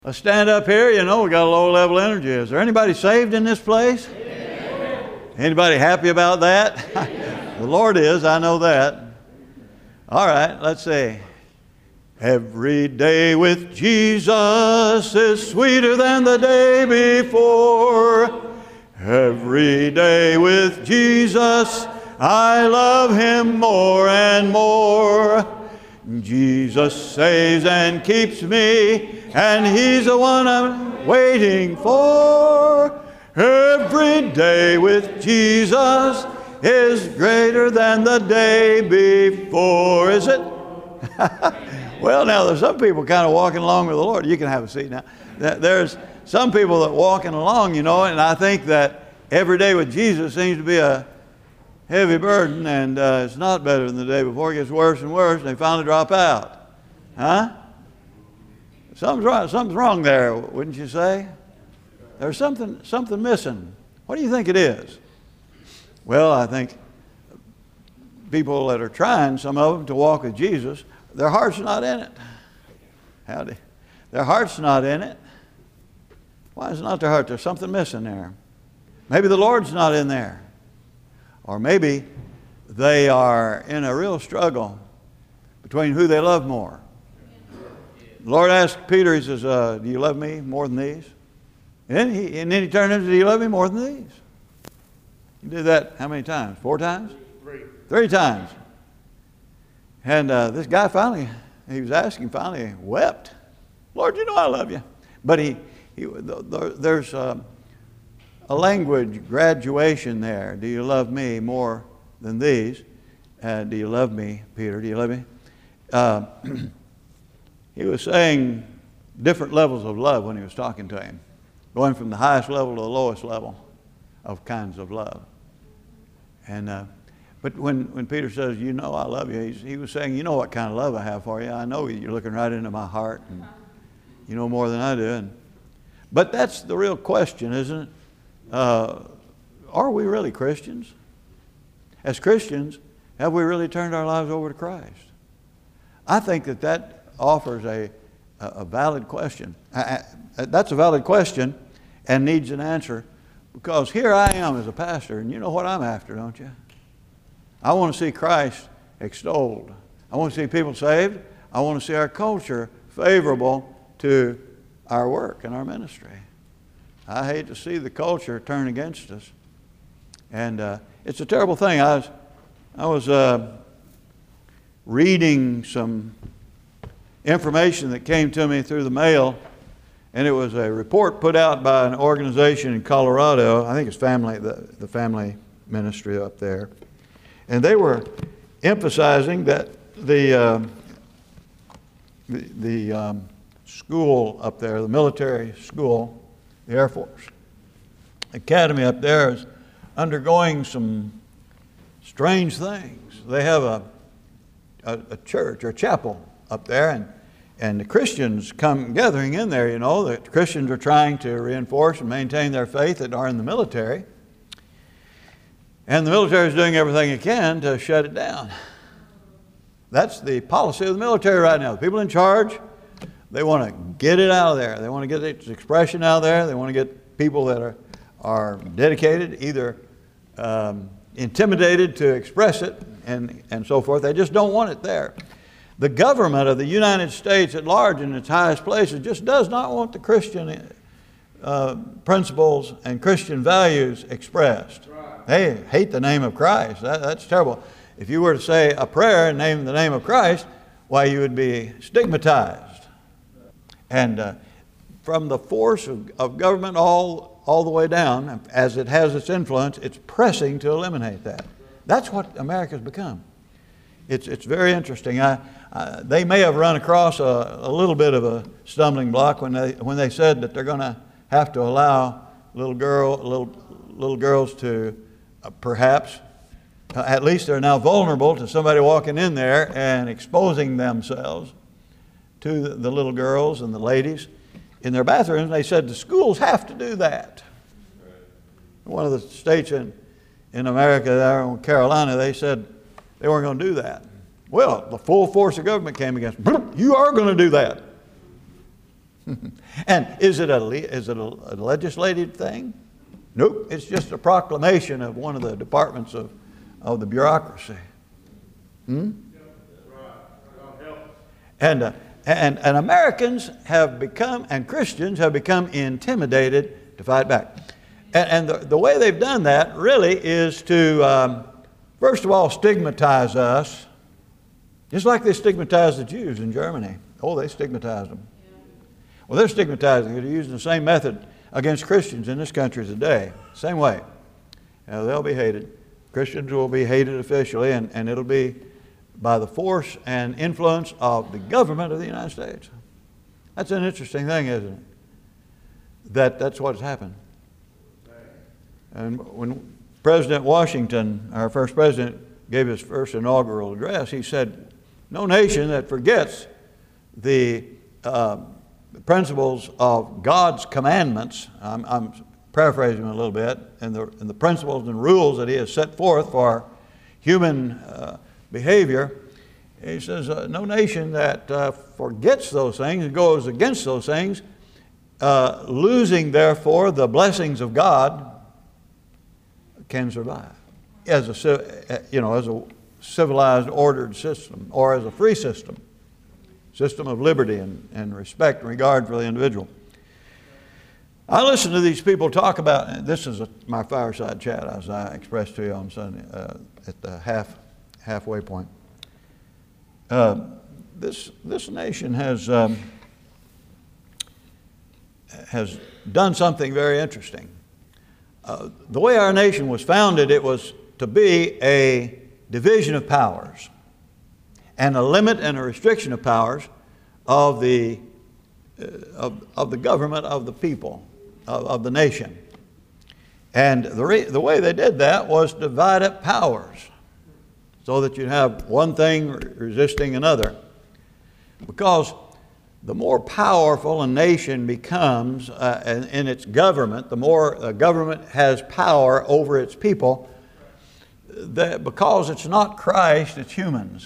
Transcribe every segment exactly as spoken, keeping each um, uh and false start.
Let's stand up here. You know, we got a low level energy. Is there anybody saved in this place? Amen. Anybody happy about that? The Lord is, I know that. All right, let's see. Every day with Jesus is sweeter than the day before. Every day with Jesus, I love Him more and more. Jesus saves and keeps me, and He's the one I'm waiting for. Every day with Jesus is greater than the day before. Is it? Well, now there's some people kind of walking along with the Lord. You can have a seat now. There's some people that walking along, you know, and I think that every day with Jesus seems to be a heavy burden, and uh, it's not better than the day before. It gets worse and worse, and they finally drop out. Huh? Something's wrong, something's wrong there, wouldn't you say? There's something, something missing. What do you think it is? Well, I think people that are trying, some of them, to walk with Jesus, their heart's not in it. Howdy. Their heart's not in it. Why is it not their heart? There's something missing there. Maybe the Lord's not in there. Or maybe they are in a real struggle between who they love more. The Lord asked Peter, He says, uh, do you love me more than these? And then, he, and then he turned and said, do you love me more than these? He did that how many times? Four times? Three. Three times. And uh, this guy finally, he was asking, finally wept. Lord, you know I love you. But he, he there's uh, a language graduation there. Do you love me more than these? Uh, do you love me, Peter? Do you love me? Uh, he was saying different levels of love when he was talking to him, going from the highest level to the lowest level of kinds of love. And uh, but when, when Peter says, you know I love you, he's, he was saying, you know what kind of love I have for you. I know you're looking right into my heart, and you know more than I do. And, but that's the real question, isn't it? Uh, are we really Christians? As Christians, have we really turned our lives over to Christ? I think that that offers a, a valid question. I, I, that's a valid question and needs an answer, because here I am as a pastor, and you know what I'm after, don't you? I want to see Christ extolled. I want to see people saved. I want to see our culture favorable to our work and our ministry. I hate to see the culture turn against us. And uh, it's a terrible thing. I was, I was uh, reading some information that came to me through the mail, and it was a report put out by an organization in Colorado. I think it's family, the, the family ministry up there. And they were emphasizing that the, uh, the, the um, school up there, the military school, the Air Force Academy up there, is undergoing some strange things. They have a, a, a church or a chapel up there, and, and the Christians come gathering in there. You know, the Christians are trying to reinforce and maintain their faith that are in the military. And the military is doing everything it can to shut it down. That's the policy of the military right now. The people in charge, they want to get it out of there. They want to get its expression out of there. They want to get people that are, are dedicated, either um, intimidated to express it and, and so forth. They just don't want it there. The government of the United States at large in its highest places just does not want the Christian uh, principles and Christian values expressed. They hate the name of Christ. That, that's terrible. If you were to say a prayer and name the name of Christ, why, you would be stigmatized. And uh, from the force of, of government all, all the way down, as it has its influence, it's pressing to eliminate that. That's what America's become. It's, it's very interesting. I, I, they may have run across a, a little bit of a stumbling block when they, when they said that they're going to have to allow little, girl, little, little girls to Uh, perhaps, uh, at least they're now vulnerable to somebody walking in there and exposing themselves to the, the little girls and the ladies in their bathrooms. They said the schools have to do that. Right. One of the states in, in America, there in Carolina, they said they weren't going to do that. Well, the full force of government came against them. You are going to do that. And is it, a, is it a, a legislative thing? Nope. It's just a proclamation of one of the departments of, of the bureaucracy. Hmm? And, uh, and, and Americans have become, and Christians have become intimidated to fight back. And, and the, the way they've done that really is to, um, first of all, stigmatize us, just like they stigmatized the Jews in Germany. Oh, they stigmatized them. Well, they're stigmatizing. They're using the same method against Christians in this country today. Same way. Now, they'll be hated. Christians will be hated officially, and, and it'll be by the force and influence of the government of the United States. That's an interesting thing, isn't it? That that's what's happened. And when President Washington, our first president, gave his first inaugural address, he said, "No nation that forgets the uh, principles of God's commandments," I'm, I'm paraphrasing a little bit, and the, and the principles and rules that He has set forth for human uh, behavior. He says, uh, no nation that uh, forgets those things and goes against those things, uh, losing therefore the blessings of God, can survive as a, you know, as a civilized, ordered system, or as a free system, system of liberty and, and respect and regard for the individual. I listen to these people talk about, this is a, my fireside chat, as I expressed to you on Sunday uh, at the half halfway point. Uh, this this nation has um, has done something very interesting. Uh, the way our nation was founded, it was to be a division of powers and a limit and a restriction of powers of the uh, of, of the government of the people of, of the nation. And the re- the way they did that was divide up powers, so that you have one thing resisting another. Because the more powerful a nation becomes uh, in, in its government, the more a government has power over its people, that because it's not Christ, it's humans.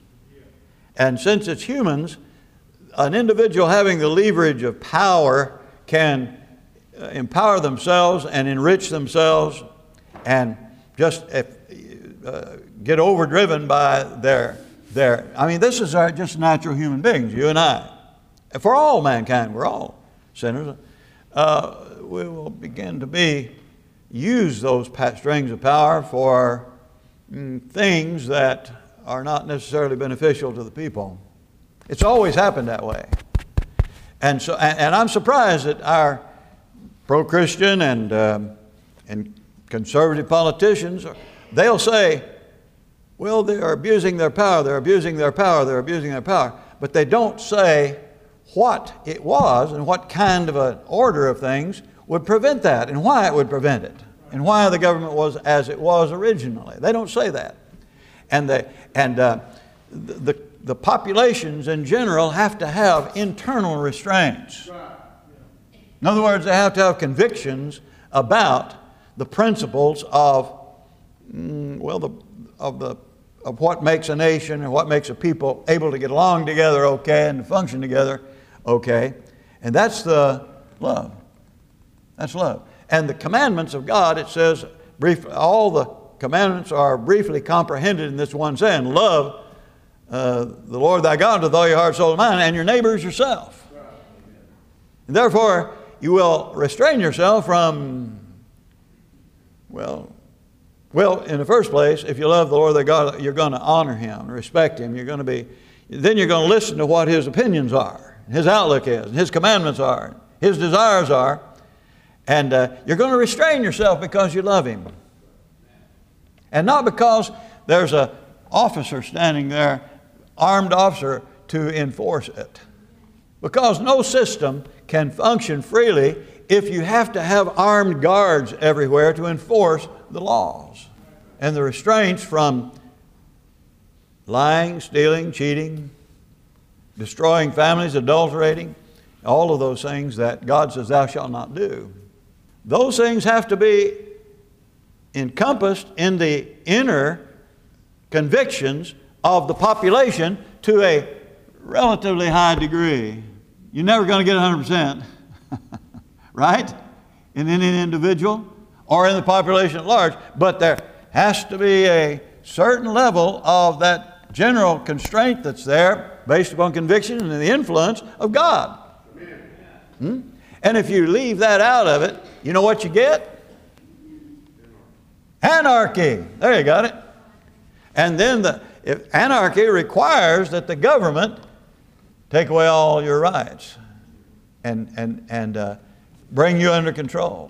And since it's humans, an individual having the leverage of power can uh, empower themselves and enrich themselves and just if, uh, get overdriven by their, their, I mean, this is our just natural human beings, you and I. For all mankind, we're all sinners. Uh, we will begin to be, use those strings of power for mm, things that are not necessarily beneficial to the people. It's always happened that way. And so, and, and I'm surprised that our pro-Christian and, um, and conservative politicians, they'll say, well, they are abusing their power, they're abusing their power, they're abusing their power. But they don't say what it was and what kind of an order of things would prevent that and why it would prevent it and why the government was as it was originally. They don't say that. And, they, and uh, the, the populations in general have to have internal restraints. In other words, they have to have convictions about the principles of, mm, well, the, of, the, of what makes a nation and what makes a people able to get along together okay and to function together okay. And that's the love. That's love. And the commandments of God, it says, brief, all the commandments are briefly comprehended in this one saying, love uh, the Lord thy God with all your heart, soul, and mind, and your neighbor as yourself. And therefore, you will restrain yourself from, well, well, in the first place, if you love the Lord thy God, you're going to honor Him, respect Him. You're going to be, then you're going to listen to what His opinions are, His outlook is, and His commandments are, His desires are, and uh, you're going to restrain yourself because you love Him. And not because there's an officer standing there, armed officer, to enforce it. Because no system can function freely if you have to have armed guards everywhere to enforce the laws and the restraints from lying, stealing, cheating, destroying families, adulterating, all of those things that God says thou shalt not do. Those things have to be encompassed in the inner convictions of the population to a relatively high degree. you're never going to get one hundred percent, right? In any individual or in the population at large. But there has to be a certain level of that general constraint that's there based upon conviction and the influence of God. Hmm? And if you leave that out of it, you know what you get? Anarchy. There you got it. And then the if anarchy requires that the government take away all your rights and, and, and uh, bring you under control.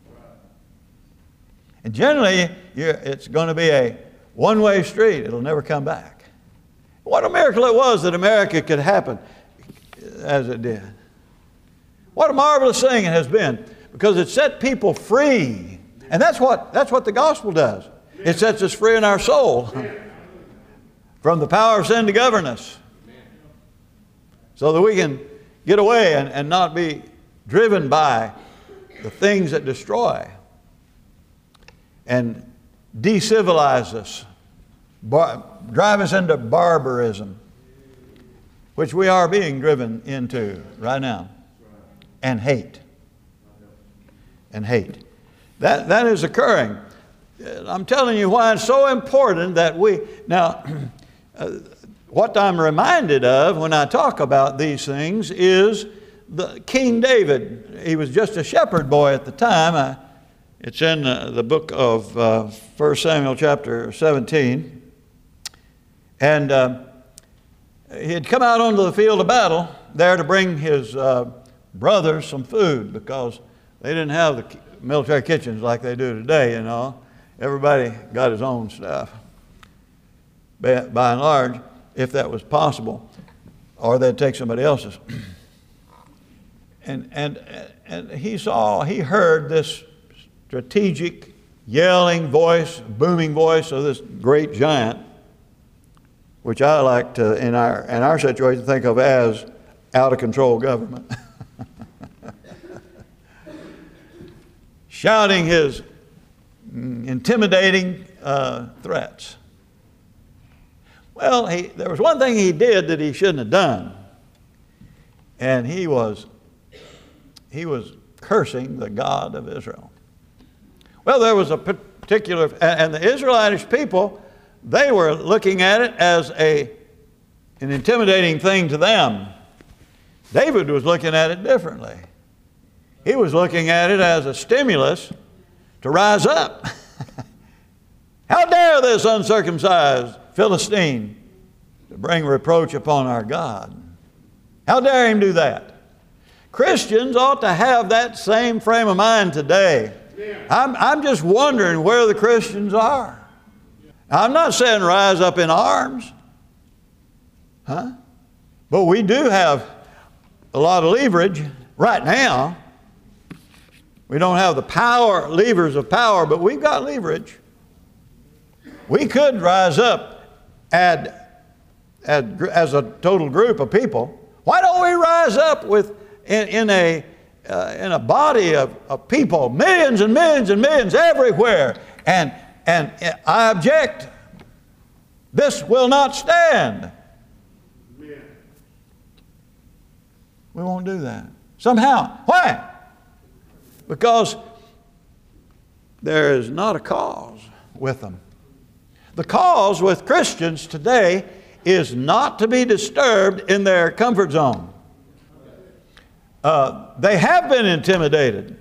And generally, you're, it's going to be a one-way street. It'll never come back. What a miracle it was that America could happen as it did. What a marvelous thing it has been, because it set people free. And that's what, that's what the gospel does. It sets us free in our soul from the power of sin to govern us, so that we can get away and, and not be driven by the things that destroy and decivilize us, bar, drive us into barbarism, which we are being driven into right now, and hate. And hate. That, that is occurring. I'm telling you why it's so important that we, now, uh, what I'm reminded of when I talk about these things is the King David. He was just a shepherd boy at the time. I, it's in uh, the book of uh, First Samuel chapter seventeen. And uh, he had come out onto the field of battle there to bring his uh, brothers some food, because they didn't have the military kitchens like they do today, you know. Everybody got his own stuff, by, by and large, if that was possible, or they'd take somebody else's. And, and, and he saw, he heard this strategic yelling voice, booming voice of this great giant, which I like to, in our, in our situation, think of as out of control government. Shouting his intimidating uh, threats. Well, he, there was one thing he did that he shouldn't have done. And he was, he was cursing the God of Israel. Well, there was a particular, and the Israelitish people, they were looking at it as a, an intimidating thing to them. David was looking at it differently. He was looking at it as a stimulus to rise up. How dare this uncircumcised Philistine to bring reproach upon our God? How dare him do that? Christians ought to have that same frame of mind today. I'm, I'm just wondering where the Christians are. I'm not saying rise up in arms, huh? But we do have a lot of leverage right now. We don't have the power, levers of power, but we've got leverage. We could rise up add, add, as a total group of people. Why don't we rise up with in, in, a, uh, in a body of, of people, millions and millions and millions everywhere, and, and I object. This will not stand. We won't do that. Somehow. Why? Because there is not a cause with them. The cause with Christians today is not to be disturbed in their comfort zone. Uh, they have been intimidated.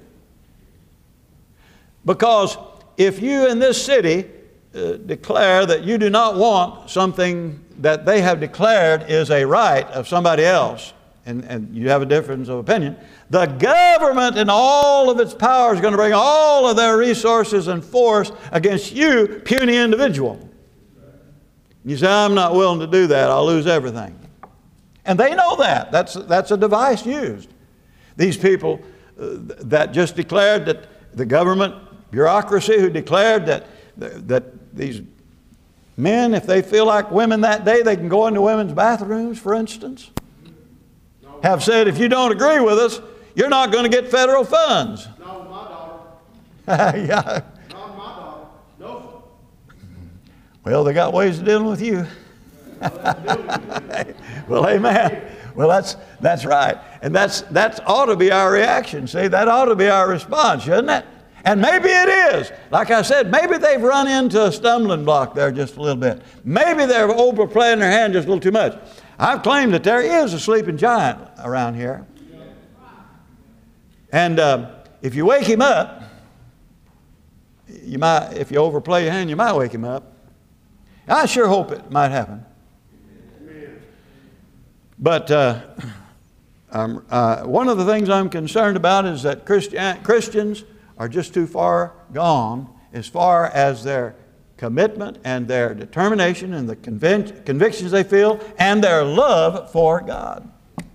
Because if you in this city uh, declare that you do not want something that they have declared is a right of somebody else, and, and you have a difference of opinion, the government in all of its power is going to bring all of their resources and force against you, puny individual. You say, I'm not willing to do that. I'll lose everything. And they know that. That's, that's a device used. These people uh, that just declared that the government bureaucracy who declared that, that these men, if they feel like women that day, they can go into women's bathrooms, for instance, have said, if you don't agree with us, you're not going to get federal funds. Not my daughter. Yeah. Not my daughter. No. Well, they got ways of dealing with you. Well, amen. Well, that's, that's right. And that's, that's ought to be our reaction. See, that ought to be our response, shouldn't it? And maybe it is. Like I said, maybe they've run into a stumbling block there just a little bit. Maybe they're overplaying their hand just a little too much. I've claimed that there is a sleeping giant around here. And uh, if you wake him up, you might, if you overplay your hand, you might wake him up. I sure hope it might happen. But uh, um, uh, one of the things I'm concerned about is that Christian, Christians are just too far gone as far as their commitment and their determination and the convic- convictions they feel and their love for God.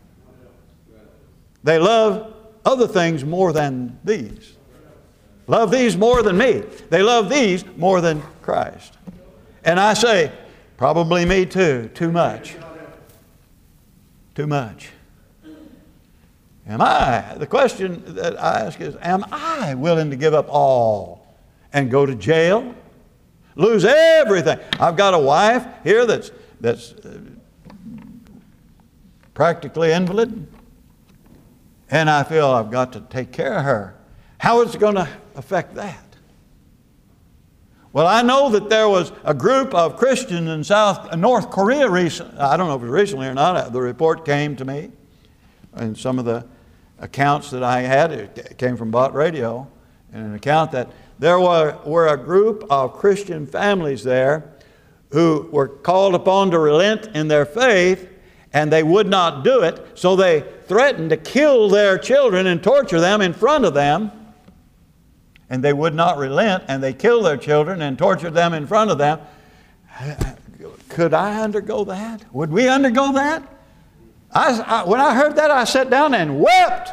They love other things more than these. Love these more than me. They love these more than Christ. And I say, probably me too, too much. Too much. Am I, the question that I ask is, am I willing to give up all and go to jail? Lose everything. I've got a wife here that's, that's uh, practically invalid, and I feel I've got to take care of her. How is it going to affect that? Well, I know that there was a group of Christians in South, North Korea recently. I don't know if it was recently or not. The report came to me, and some of the accounts that I had, it came from Bott Radio, and an account that there were, were a group of Christian families there who were called upon to relent in their faith, and they would not do it, so they threatened to kill their children and torture them in front of them. And they would not relent, and they killed their children and tortured them in front of them. Could I undergo that? Would we undergo that? I, I, when I heard that, I sat down and wept.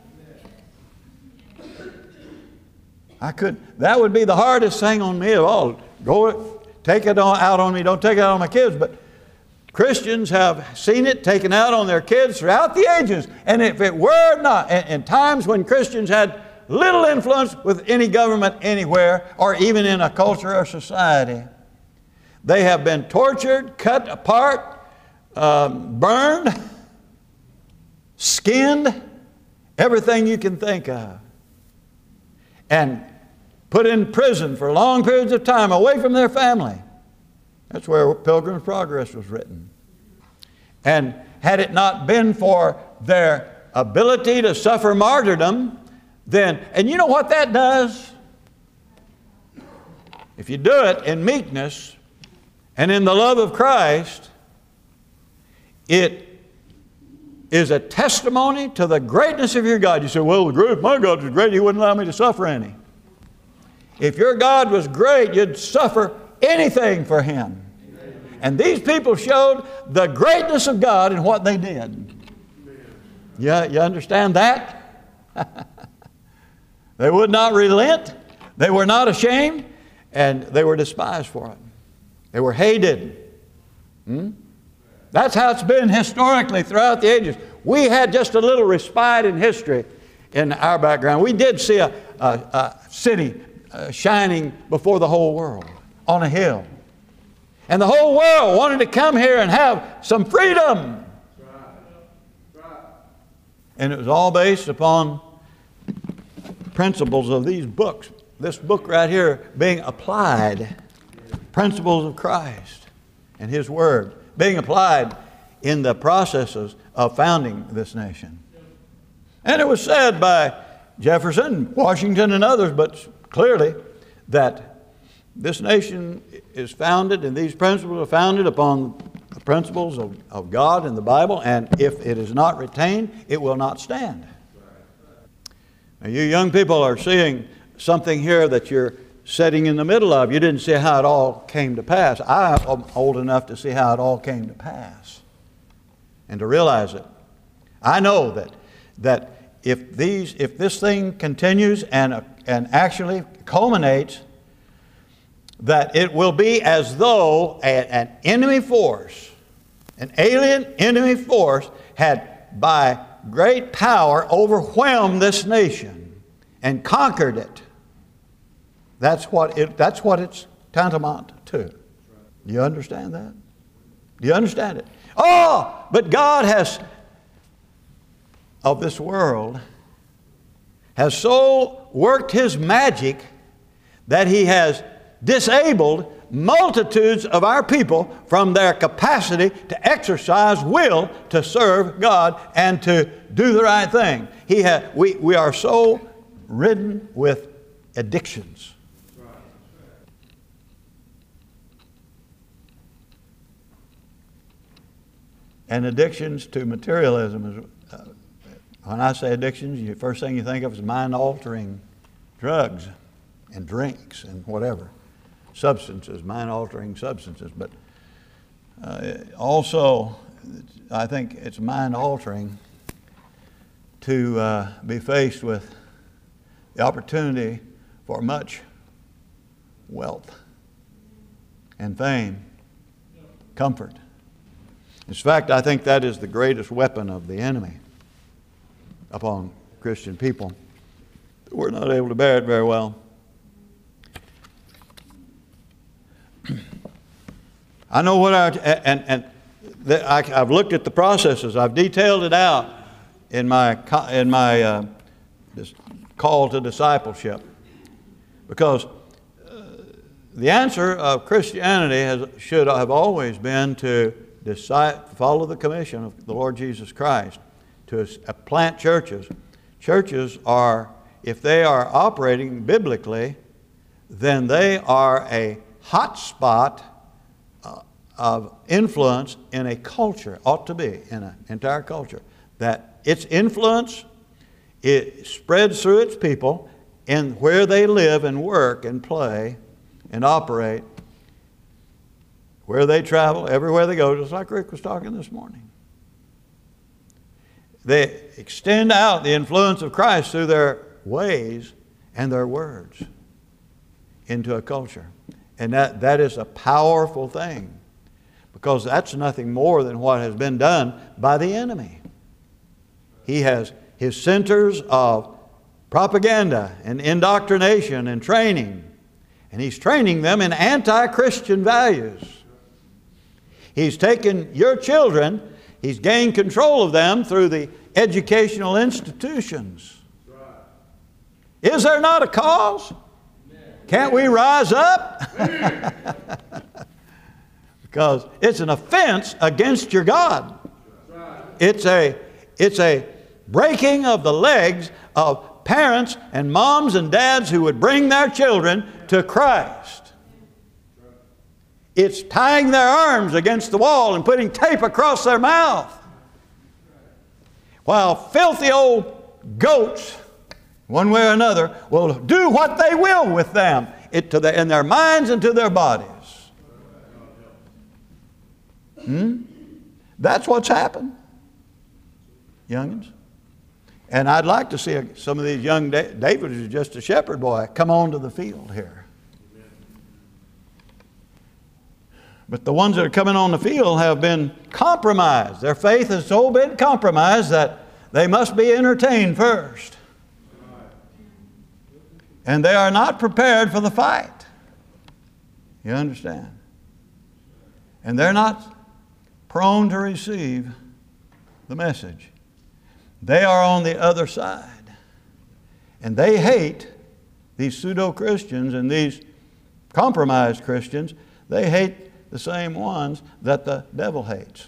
I could. That would be the hardest thing on me of all. Go, take it on, out on me. Don't take it out on my kids. But Christians have seen it taken out on their kids throughout the ages. And if it were not, in, in times when Christians had little influence with any government anywhere, or even in a culture or society, they have been tortured, cut apart, um, burned, skinned, everything you can think of, and put in prison for long periods of time away from their family. That's where Pilgrim's Progress was written. And had it not been for their ability to suffer martyrdom, then, and you know what that does? If you do it in meekness and in the love of Christ, it is a testimony to the greatness of your God. You say, well, if my God was great, He wouldn't allow me to suffer any. If your God was great, you'd suffer anything for Him. And these people showed the greatness of God in what they did. Yeah, you understand that? They would not relent. They were not ashamed. And they were despised for it. They were hated. Hmm? That's how it's been historically throughout the ages. We had just a little respite in history in our background. We did see a, a, a city uh, shining before the whole world on a hill. And the whole world wanted to come here and have some freedom. And it was all based upon principles of these books. This book right here being applied. Principles of Christ and His Word being applied in the processes of founding this nation. And it was said by Jefferson, Washington, and others, but clearly, that this nation is founded, and these principles are founded upon the principles of, of God and the Bible, and if it is not retained, it will not stand. Now, you young people are seeing something here that you're sitting in the middle of. You didn't see how it all came to pass. I'm old enough to see how it all came to pass and to realize it. I know that that if these if this thing continues and and actually culminates, that it will be as though a, an enemy force, an alien enemy force, had by great power overwhelmed this nation and conquered it. That's what it, that's what it's tantamount to. Do you understand that? Do you understand it? Oh, but God has of this world has so worked his magic that he has disabled multitudes of our people from their capacity to exercise will to serve God and to do the right thing. He ha- we, we are so ridden with addictions. And addictions to materialism is, uh, when I say addictions, the first thing you think of is mind-altering drugs and drinks and whatever. Substances, mind-altering substances. But uh, also, I think it's mind-altering to uh, be faced with the opportunity for much wealth and fame, comfort. In fact, I think that is the greatest weapon of the enemy upon Christian people. We're not able to bear it very well. I know what I, and, and the, I, I've looked at the processes. I've detailed it out in my, in my uh, this call to discipleship. Because uh, the answer of Christianity has, should have always been to decide, follow the commission of the Lord Jesus Christ, to uh, plant churches. Churches are, if they are operating biblically, then they are a hot spot uh, of influence in a culture, ought to be in an entire culture, that its influence, it spreads through its people in where they live and work and play and operate, where they travel, everywhere they go, just like Rick was talking this morning. They extend out the influence of Christ through their ways and their words into a culture. And that, that is a powerful thing, because that's nothing more than what has been done by the enemy. He has his centers of propaganda and indoctrination and training, and he's training them in anti-Christian values. He's taken your children, he's gained control of them through the educational institutions. Is there not a cause? Can't we rise up? Because it's an offense against your God. It's a, it's a breaking of the legs of parents and moms and dads who would bring their children to Christ. It's tying their arms against the wall and putting tape across their mouth, while filthy old goats, one way or another, will do what they will with them it to the, in their minds and to their bodies. Hmm? That's what's happened, youngins. And I'd like to see some of these young da- David is just a shepherd boy come onto the field here. But the ones that are coming on the field have been compromised. Their faith has so been compromised that they must be entertained first. And they are not prepared for the fight. You understand? And they're not prone to receive the message. They are on the other side. And they hate these pseudo-Christians and these compromised Christians. They hate the same ones that the devil hates.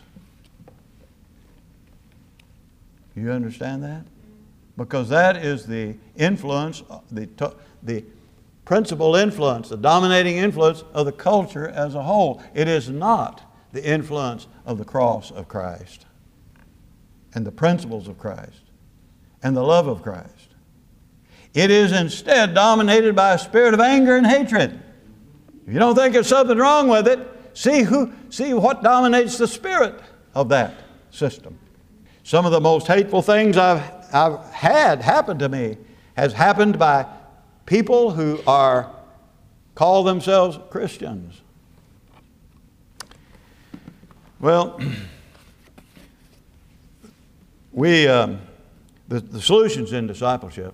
You understand that? Because that is the influence, the, the principal influence, the dominating influence of the culture as a whole. It is not the influence of the cross of Christ and the principles of Christ and the love of Christ. It is instead dominated by a spirit of anger and hatred. If you don't think there's something wrong with it, see who, see what dominates the spirit of that system. Some of the most hateful things I've, I've had happen to me has happened by people who are call themselves Christians. Well, we um, the, the solution's in discipleship.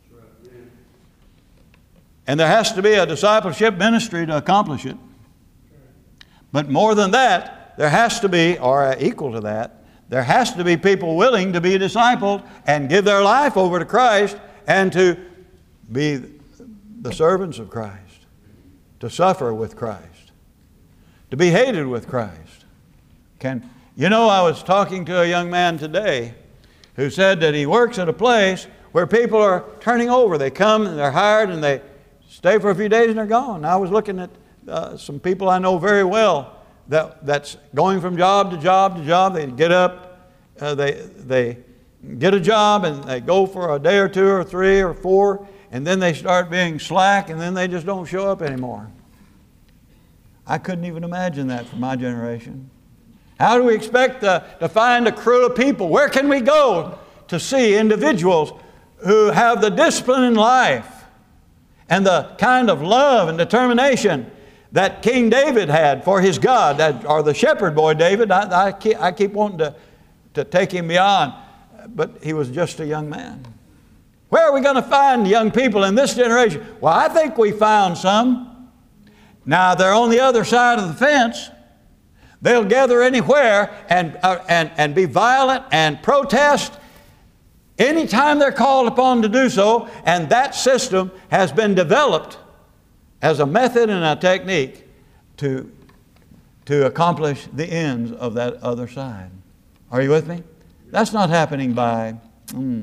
And there has to be a discipleship ministry to accomplish it. But more than that, there has to be, or equal to that, there has to be people willing to be discipled and give their life over to Christ and to be the servants of Christ, to suffer with Christ, to be hated with Christ. Can, you know, I was talking to a young man today who said that he works at a place where people are turning over. They come and they're hired and they stay for a few days and they're gone. I was looking at uh, some people I know very well that, that's going from job to job to job. They get up, uh, they, they get a job and they go for a day or two or three or four, and then they start being slack and then they just don't show up anymore. I couldn't even imagine that for my generation. How do we expect to, to find a crew of people? Where can we go to see individuals who have the discipline in life and the kind of love and determination that King David had for his God, that, or the shepherd boy David? I, I, keep, I keep wanting to, to take him beyond, but he was just a young man. Where are we going to find young people in this generation? Well, I think we found some. Now, they're on the other side of the fence. They'll gather anywhere and, uh, and, and be violent and protest anytime they're called upon to do so, and that system has been developed as a method and a technique to, to accomplish the ends of that other side. Are you with me? That's not happening by mm,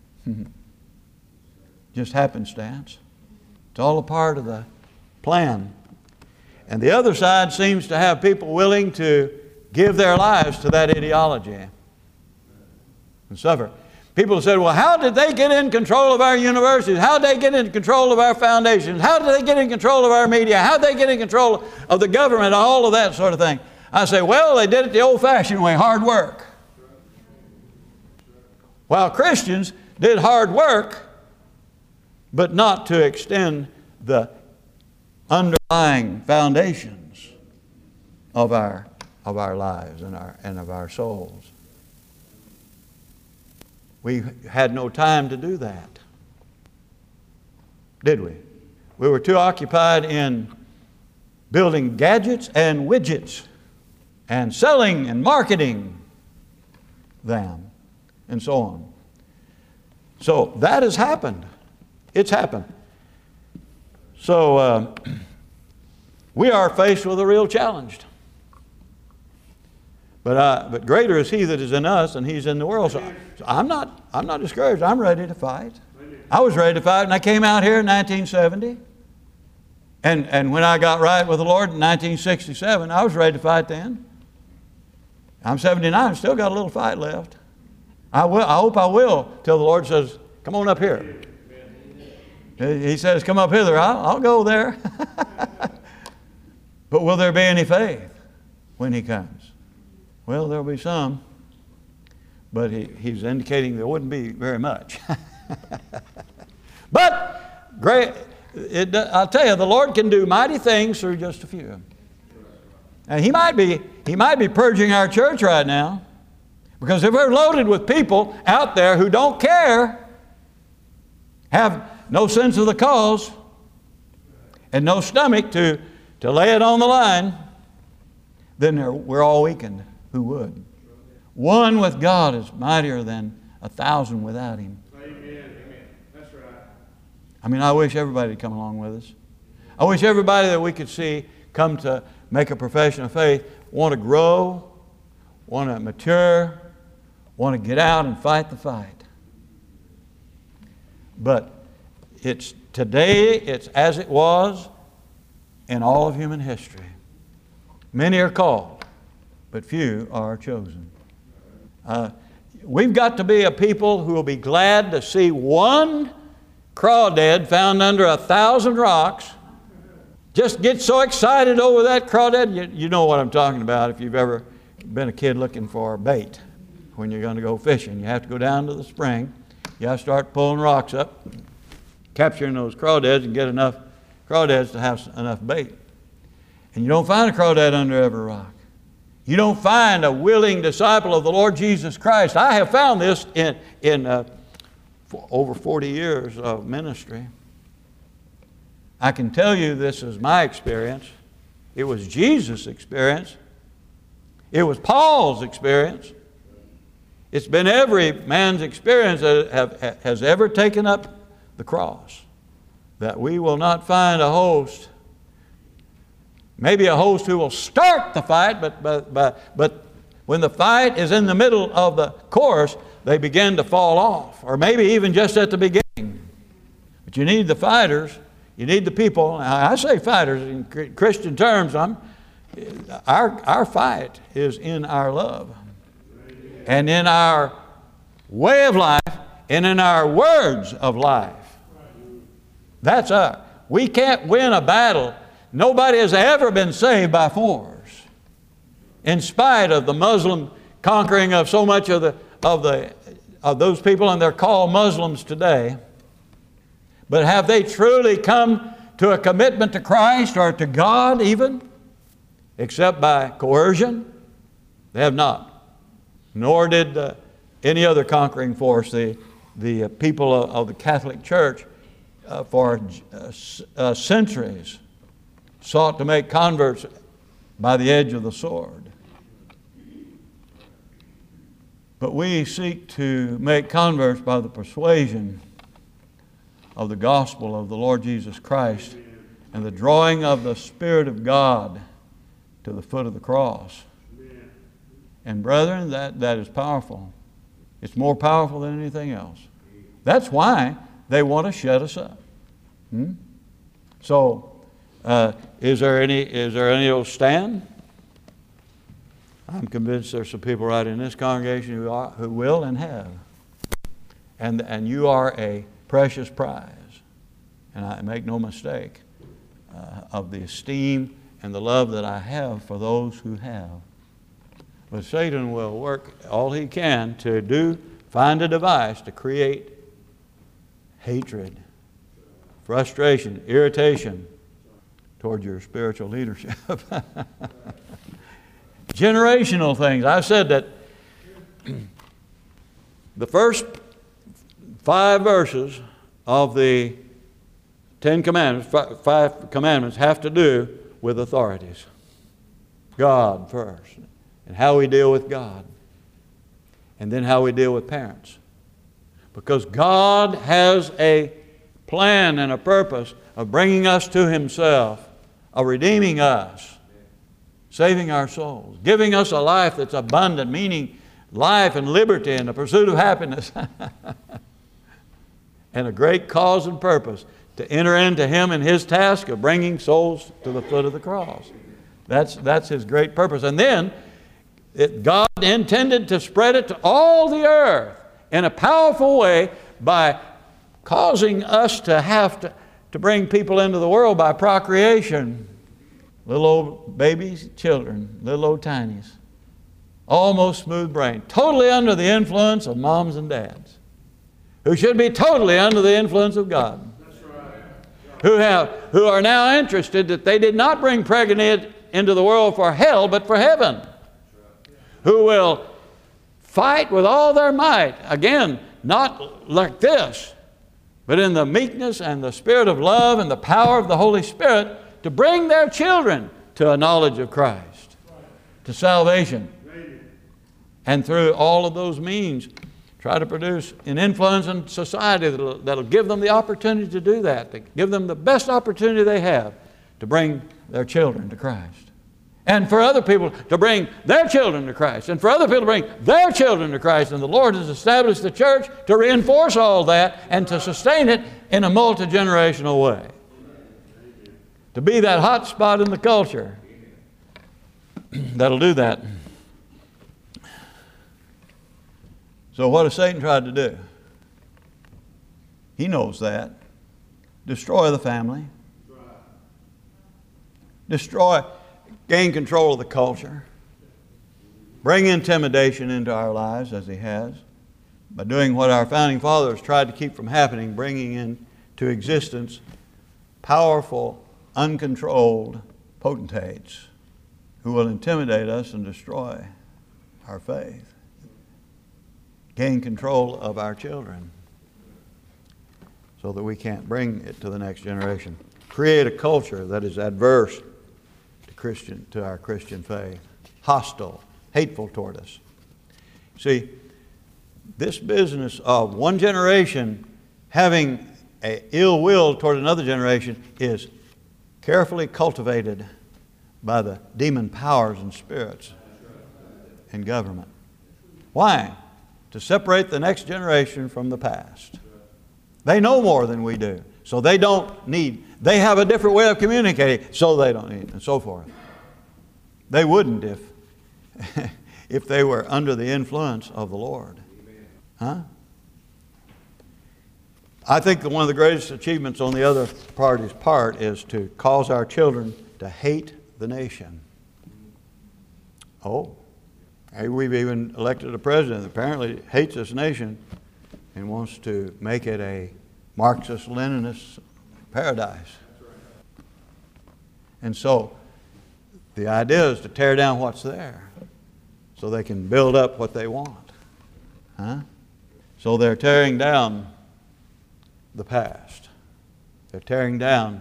just happenstance. It's all a part of the plan. And the other side seems to have people willing to give their lives to that ideology and suffer. People said, well, how did they get in control of our universities? How did they get in control of our foundations? How did they get in control of our media? How did they get in control of the government? All of that sort of thing. I say, well, they did it the old-fashioned way, hard work. While Christians did hard work, but not to extend the underlying foundations of our, of our lives and, our, and of our souls. We had no time to do that, did we? We were too occupied in building gadgets and widgets and selling and marketing them and so on. So that has happened. It's happened. So uh, we are faced with a real challenge. But, uh, but greater is He that is in us than He's in the world. So, so I'm not, I'm not discouraged. I'm ready to fight. I was ready to fight when I came out here in nineteen seventy. And, and when I got right with the Lord in nineteen sixty-seven, I was ready to fight then. I'm seventy-nine, still got a little fight left. I, will, I hope I will till the Lord says, come on up here. He says, come up hither. I'll, I'll go there. But will there be any faith when He comes? Well, there'll be some, but he, he's indicating there wouldn't be very much. But great, it, I'll tell you, the Lord can do mighty things through just a few. And He might be, He might be purging our church right now, because if we're loaded with people out there who don't care, have no sense of the cause, and no stomach to, to lay it on the line, then we're all weakened. Who would? One with God is mightier than a thousand without Him. Amen. Amen. That's right. I mean, I wish everybody would come along with us. I wish everybody that we could see come to make a profession of faith, want to grow, want to mature, want to get out and fight the fight. But it's today, it's as it was in all of human history. Many are called, but few are chosen. Uh, we've got to be a people who will be glad to see one crawdad found under a thousand rocks. Just get so excited over that crawdad. You, you know what I'm talking about if you've ever been a kid looking for bait when you're going to go fishing. You have to go down to the spring. You have to start pulling rocks up, capturing those crawdads and get enough crawdads to have enough bait. And you don't find a crawdad under every rock. You don't find a willing disciple of the Lord Jesus Christ. I have found this in, in uh, for over forty years of ministry. I can tell you this is my experience. It was Jesus' experience. It was Paul's experience. It's been every man's experience that have, has ever taken up the cross, that we will not find a host, maybe a host who will start the fight, but, but, but, but when the fight is in the middle of the course, they begin to fall off, or maybe even just at the beginning. But you need the fighters, you need the people. Now, I say fighters in Christian terms. I'm, our, our fight is in our love and in our way of life and in our words of life. That's our. We can't win a battle. Nobody has ever been saved by force, in spite of the Muslim conquering of so much of the of the of those people, and they're called Muslims today. But have they truly come to a commitment to Christ or to God even, except by coercion? They have not. Nor did uh, any other conquering force, the the people of, of the Catholic Church, uh, for uh, uh, centuries sought to make converts by the edge of the sword. But we seek to make converts by the persuasion of the gospel of the Lord Jesus Christ and the drawing of the Spirit of God to the foot of the cross. And brethren, that, that is powerful. It's more powerful than anything else. That's why they want to shut us up. Hmm? So, uh, is there any is there any will stand? I'm convinced there's some people right in this congregation who are, who will and have. And and you are a precious prize. And I make no mistake uh, of the esteem and the love that I have for those who have. But Satan will work all he can to do, find a device to create hatred, frustration, irritation toward your spiritual leadership. Generational things. I've said that the first five verses of the Ten Commandments, five commandments, have to do with authorities. God first, and how we deal with God, and then how we deal with parents. Because God has a plan and a purpose of bringing us to Himself, of redeeming us, saving our souls, giving us a life that's abundant, meaning life and liberty and the pursuit of happiness, and a great cause and purpose to enter into Him and His task of bringing souls to the foot of the cross. That's, that's His great purpose. And then it, God intended to spread it to all the earth in a powerful way by causing us to have to, to bring people into the world by procreation. Little old babies, children, little old tinies, almost smooth brain, totally under the influence of moms and dads, who should be totally under the influence of God. That's right. Who have, who are now interested that they did not bring pregnant into the world for hell, but for heaven. Who will fight with all their might, again, not like this, but in the meekness and the spirit of love and the power of the Holy Spirit, to bring their children to a knowledge of Christ, to salvation. And through all of those means, try to produce an influence in society that'll, that'll give them the opportunity to do that, to give them the best opportunity they have to bring their children to Christ. And for other people to bring their children to Christ. And for other people to bring their children to Christ. And the Lord has established the church to reinforce all that and to sustain it in a multi-generational way. To be that hot spot in the culture that'll do that. So what has Satan tried to do? He knows that. Destroy the family. Destroy, gain control of the culture. Bring intimidation into our lives, as he has, by doing what our founding fathers tried to keep from happening, bringing into existence powerful, uncontrolled potentates who will intimidate us and destroy our faith. Gain control of our children so that we can't bring it to the next generation. Create a culture that is adverse to Christian, to our Christian faith, hostile, hateful toward us. See, this business of one generation having a ill will toward another generation is carefully cultivated by the demon powers and spirits in government. Why? To separate the next generation from the past. They know more than we do, so they don't need, they have a different way of communicating, so they don't need, and so forth. They wouldn't if, if they were under the influence of the Lord. Huh? I think that one of the greatest achievements on the other party's part is to cause our children to hate the nation. Oh, hey, we've even elected a president that apparently hates this nation and wants to make it a Marxist-Leninist paradise. And so the idea is to tear down what's there so they can build up what they want. Huh? So they're tearing down the past. They're tearing down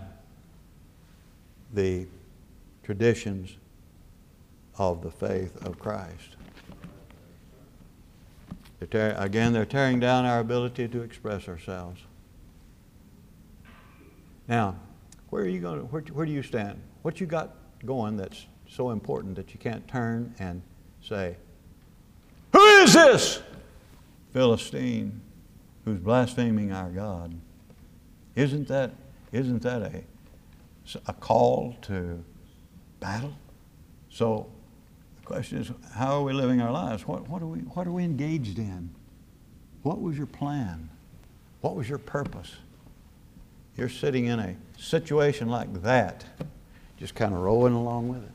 the traditions of the faith of Christ. They're tear, again, they're tearing down our ability to express ourselves. Now, where are you going to, where, where do you stand? What you got going that's so important that you can't turn and say, "Who is this Philistine who's blaspheming our God?" Isn't that, isn't that a, a call to battle? So the question is, how are we living our lives? What, what, are we, what are we engaged in? What was your plan? What was your purpose? You're sitting in a situation like that, just kind of rolling along with it.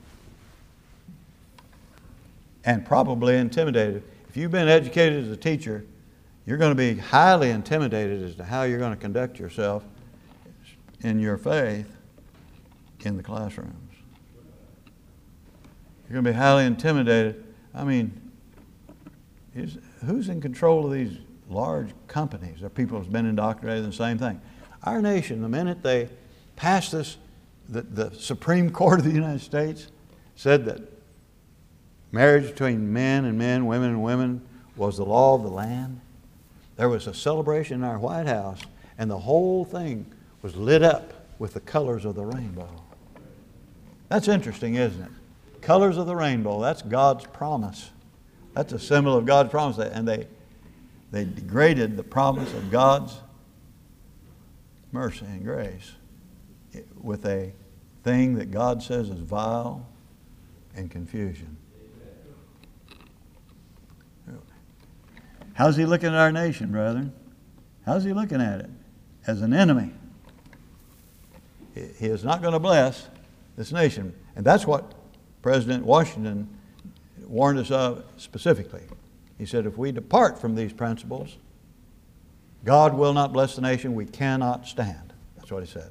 And probably intimidated. If you've been educated as a teacher, you're going to be highly intimidated as to how you're going to conduct yourself in your faith in the classrooms. You're going to be highly intimidated. I mean, is, who's in control of these large companies? There are people who've been indoctrinated in the same thing. Our nation, the minute they passed this, the, the Supreme Court of the United States said that marriage between men and men, women and women, was the law of the land. There was a celebration in our White House, and the whole thing was lit up with the colors of the rainbow. That's interesting, isn't it? Colors of the rainbow, that's God's promise. That's a symbol of God's promise. And they, they degraded the promise of God's mercy and grace with a thing that God says is vile and confusion. How's he looking at our nation, brethren? How's he looking at it? As an enemy. He is not going to bless this nation. And that's what President Washington warned us of specifically. He said, if we depart from these principles, God will not bless the nation. We cannot stand. That's what he said.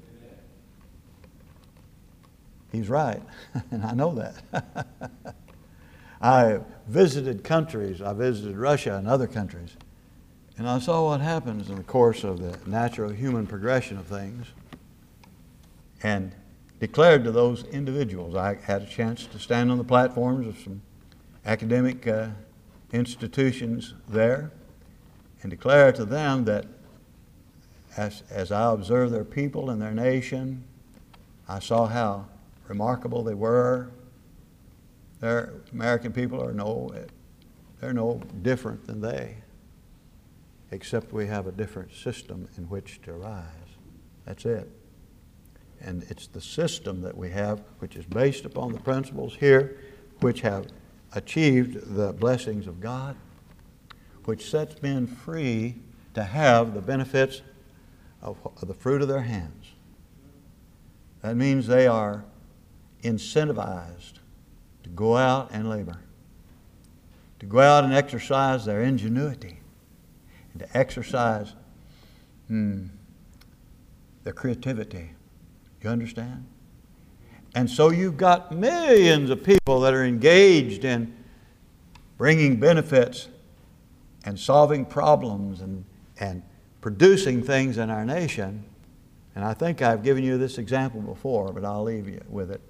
He's right, and I know that. I visited countries. I visited Russia and other countries, and I saw what happens in the course of the natural human progression of things, and declared to those individuals. I had a chance to stand on the platforms of some academic uh, institutions there and declare to them that as, as I observed their people and their nation, I saw how remarkable they were. Their American people are no, they're no different than they, except we have a different system in which to rise. That's it. And it's the system that we have, which is based upon the principles here, which have achieved the blessings of God, which sets men free to have the benefits of, of the fruit of their hands. That means they are incentivized to go out and labor, to go out and exercise their ingenuity, and to exercise hmm, their creativity. You understand? And so you've got millions of people that are engaged in bringing benefits and solving problems and, and producing things in our nation. And I think I've given you this example before, but I'll leave you with it.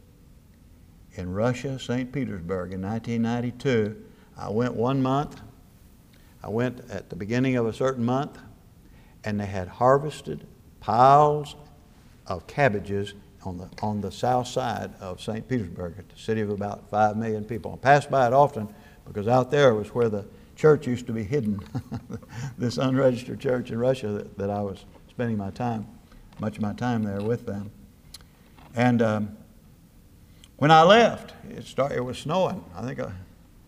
In Russia, Saint Petersburg in nineteen ninety-two, I went one month I went at the beginning of a certain month, and they had harvested piles of cabbages on the, on the south side of Saint Petersburg, a city of about five million people. I passed by it often because out there was where the church used to be hidden, this unregistered church in Russia that, that I was spending my time, much of my time there with them. And um, when I left, it, started, it was snowing, I think, I,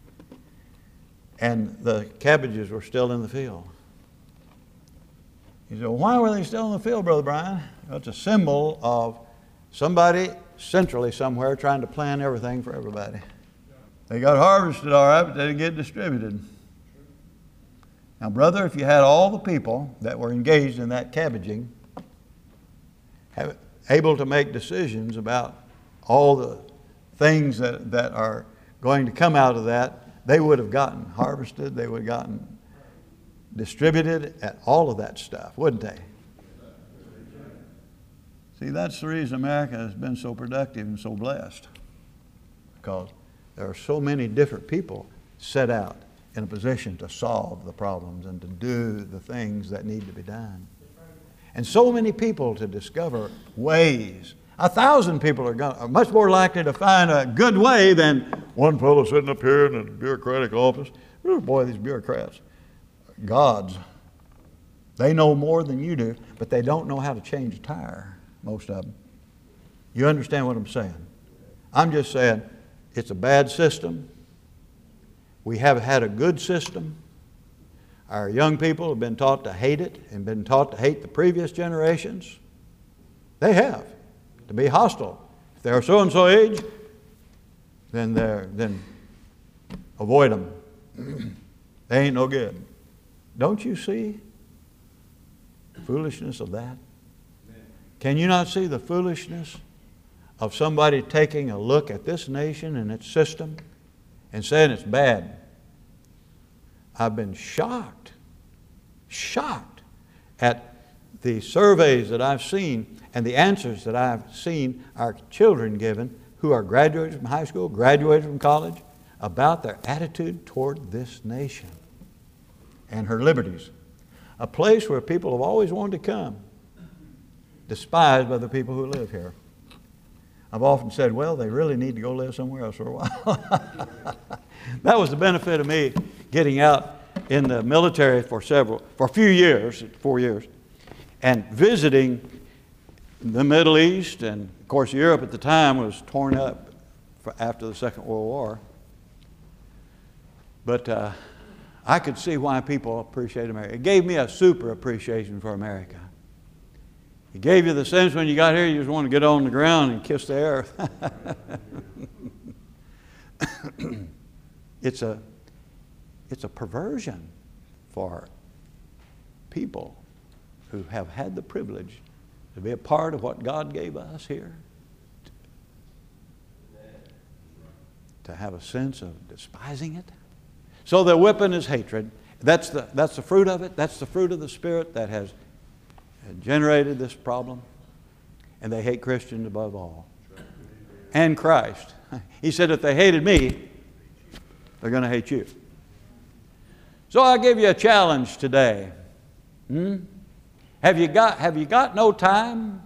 and the cabbages were still in the field. He said, well, why were they still in the field, Brother Brian? Well, it's a symbol of somebody centrally somewhere trying to plan everything for everybody. They got harvested all right, but they didn't get distributed. Now, brother, if you had all the people that were engaged in that cabbaging have, able to make decisions about all the things that, that are going to come out of that, they would have gotten harvested, they would have gotten distributed, at all of that stuff, wouldn't they? See, that's the reason America has been so productive and so blessed, because there are so many different people set out in a position to solve the problems and to do the things that need to be done. And so many people to discover ways. A thousand people are, going, are much more likely to find a good way than one fellow sitting up here in a bureaucratic office. Oh boy, these bureaucrats. Gods. They know more than you do, but they don't know how to change a tire, most of them. You understand what I'm saying? I'm just saying it's a bad system. We have had a good system. Our young people have been taught to hate it and been taught to hate the previous generations. They have, to be hostile. If they're so-and-so age, then they're then avoid them. They ain't no good. Don't you see the foolishness of that? Can you not see the foolishness of somebody taking a look at this nation and its system and saying it's bad? I've been shocked, shocked at the surveys that I've seen and the answers that I've seen our children given who are graduates from high school, graduated from college, about their attitude toward this nation and her liberties. A place where people have always wanted to come, despised by the people who live here. I've often said, well, they really need to go live somewhere else for a while. That was the benefit of me getting out in the military for several, for a few years, four years, and visiting the Middle East, and of course Europe at the time was torn up for after the Second World War. But uh, I could see why people appreciate America. It gave me a super appreciation for America. It gave you the sense when you got here, you just want to get on the ground and kiss the earth. It's a, it's a perversion for people who have had the privilege to be a part of what God gave us here, to have a sense of despising it. So their weapon is hatred. That's the, that's the fruit of it. That's the fruit of the Spirit that has generated this problem. And they hate Christians above all. And Christ. He said, if they hated me, they're going to hate you. So I'll give you a challenge today. Hmm? Have you got, have you got no time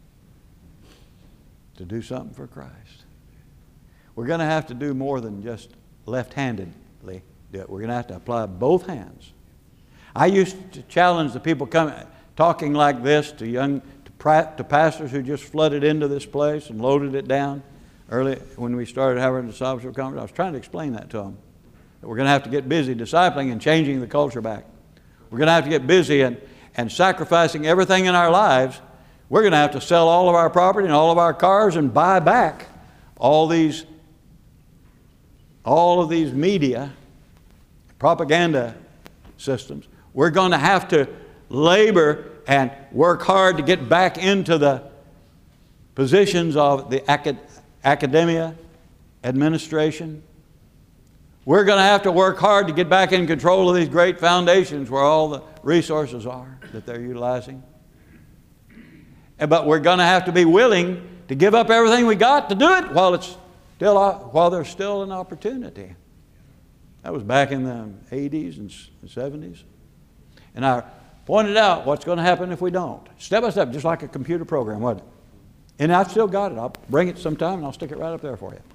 to do something for Christ? We're going to have to do more than just left-handedly do it. We're going to have to apply both hands. I used to challenge the people coming, talking like this to young, to, pra- to pastors who just flooded into this place and loaded it down early when we started having a discipleship conference. I was trying to explain that to them. That we're going to have to get busy discipling and changing the culture back. We're going to have to get busy and, and sacrificing everything in our lives. We're going to have to sell all of our property and all of our cars and buy back all these, all of these media, propaganda systems. We're going to have to labor and work hard to get back into the positions of the acad- academia, administration. We're going to have to work hard to get back in control of these great foundations where all the resources are that they're utilizing. But we're going to have to be willing to give up everything we got to do it while it's still, while there's still an opportunity. That was back in the eighties and seventies. And I pointed out what's going to happen if we don't. Step by step, just like a computer program, wasn't it? And I've still got it. I'll bring it sometime and I'll stick it right up there for you.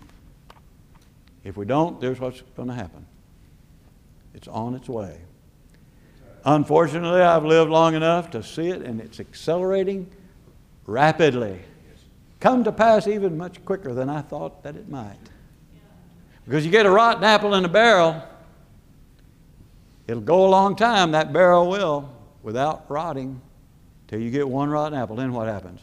If we don't, there's what's going to happen. It's on its way. Unfortunately, I've lived long enough to see it, and it's accelerating rapidly. Come to pass even much quicker than I thought that it might. Because you get a rotten apple in a barrel, it'll go a long time, that barrel will, without rotting, till you get one rotten apple. Then what happens?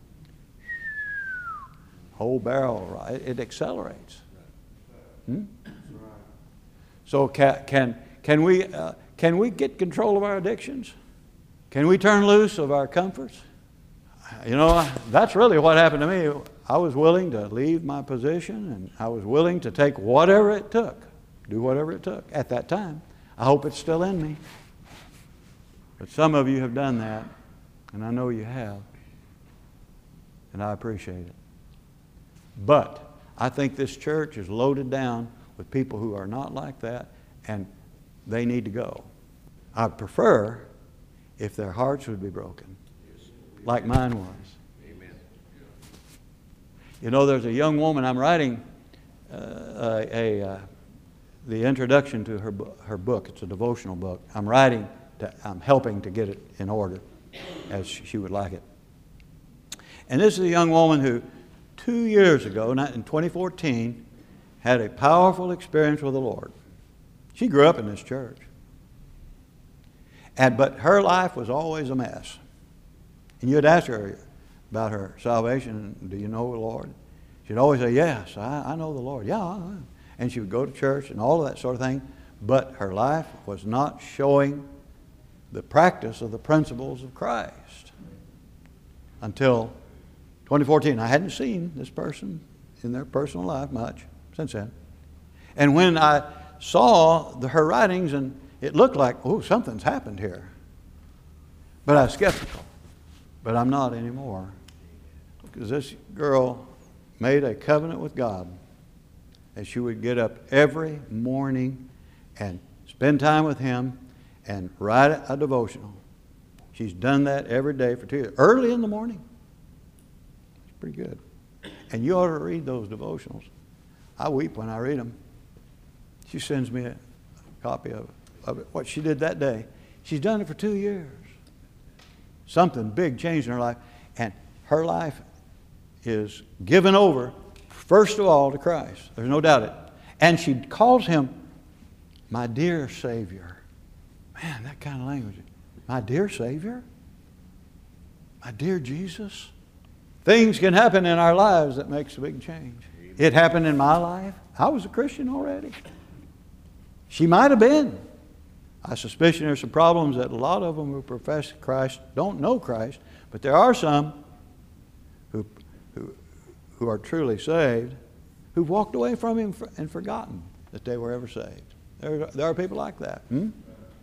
Whole barrel, it, it accelerates. Hmm? So can, can, can, we, uh, can we get control of our addictions? Can we turn loose of our comforts? You know, that's really what happened to me. I was willing to leave my position, and I was willing to take whatever it took, do whatever it took at that time. I hope it's still in me. But some of you have done that, and I know you have, and I appreciate it. But I think this church is loaded down with people who are not like that, and they need to go. I prefer if their hearts would be broken, like mine was. Amen. You know, there's a young woman, I'm writing uh, a, a, uh, the introduction to her, bu- her book. It's a devotional book. I'm writing, to, I'm helping to get it in order as she would like it. And this is a young woman who two years ago, in twenty fourteen, had a powerful experience with the Lord. She grew up in this church. And, but her life was always a mess. And you'd ask her about her salvation, do you know the Lord? She'd always say, yes, I, I know the Lord. Yeah. I, and she would go to church and all of that sort of thing. But her life was not showing the practice of the principles of Christ until twenty fourteen. I hadn't seen this person in their personal life much since then. And when I saw the, her writings, and it looked like, oh, something's happened here. But I was skeptical. But I'm not anymore. Because this girl made a covenant with God that she would get up every morning and spend time with Him and write a devotional. She's done that every day for two years. Early in the morning. It's pretty good. And you ought to read those devotionals. I weep when I read them. She sends me a copy of, of it, what she did that day. She's done it for two years. Something big changed in her life. And her life is given over, first of all, to Christ. There's no doubt it. And she calls Him my dear Savior. Man, that kind of language. My dear Savior? My dear Jesus? Things can happen in our lives that makes a big change. It happened in my life. I was a Christian already. She might have been. I suspicion there's some problems that a lot of them who profess Christ don't know Christ, but there are some who, who, who are truly saved who've walked away from Him and forgotten that they were ever saved. There, there are people like that. Hmm?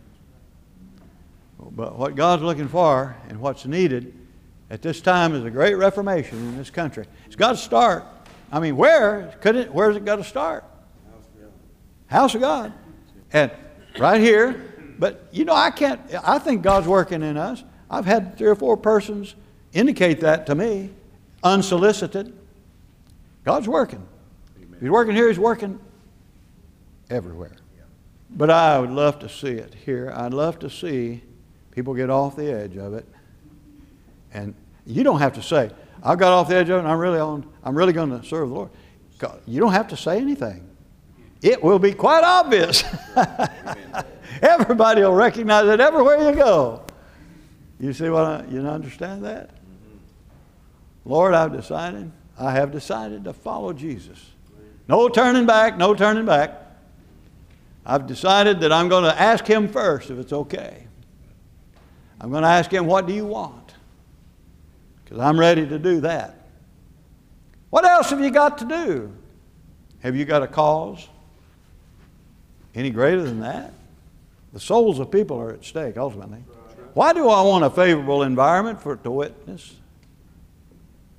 But what God's looking for and what's needed at this time is a great reformation in this country. It's got to start. I mean, where could it? Where's it got to start? House of God. And right here. But you know, I can't. I think God's working in us. I've had three or four persons indicate that to me, unsolicited. God's working. Amen. He's working here. He's working everywhere. Yeah. But I would love to see it here. I'd love to see people get off the edge of it. And you don't have to say, I got off the edge of it and I'm really on, I'm really going to serve the Lord. God, you don't have to say anything. It will be quite obvious. Everybody will recognize it everywhere you go. You see what I, you understand that? Lord, I've decided, I have decided to follow Jesus. No turning back, no turning back. I've decided that I'm going to ask Him first if it's okay. I'm going to ask Him, what do you want? Because I'm ready to do that. What else have you got to do? Have you got a cause any greater than that? The souls of people are at stake ultimately. Why do I want a favorable environment for to witness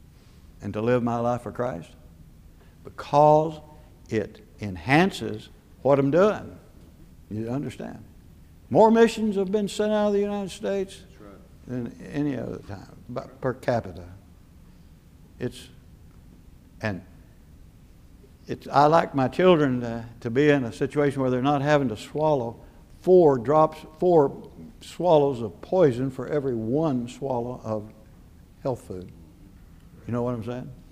and to live my life for Christ? Because it enhances what I'm doing. You understand? More missions have been sent out of the United States than any other time, but per capita. It's, and it's, I like my children to, to be in a situation where they're not having to swallow four drops, four swallows of poison for every one swallow of health food. You know what I'm saying?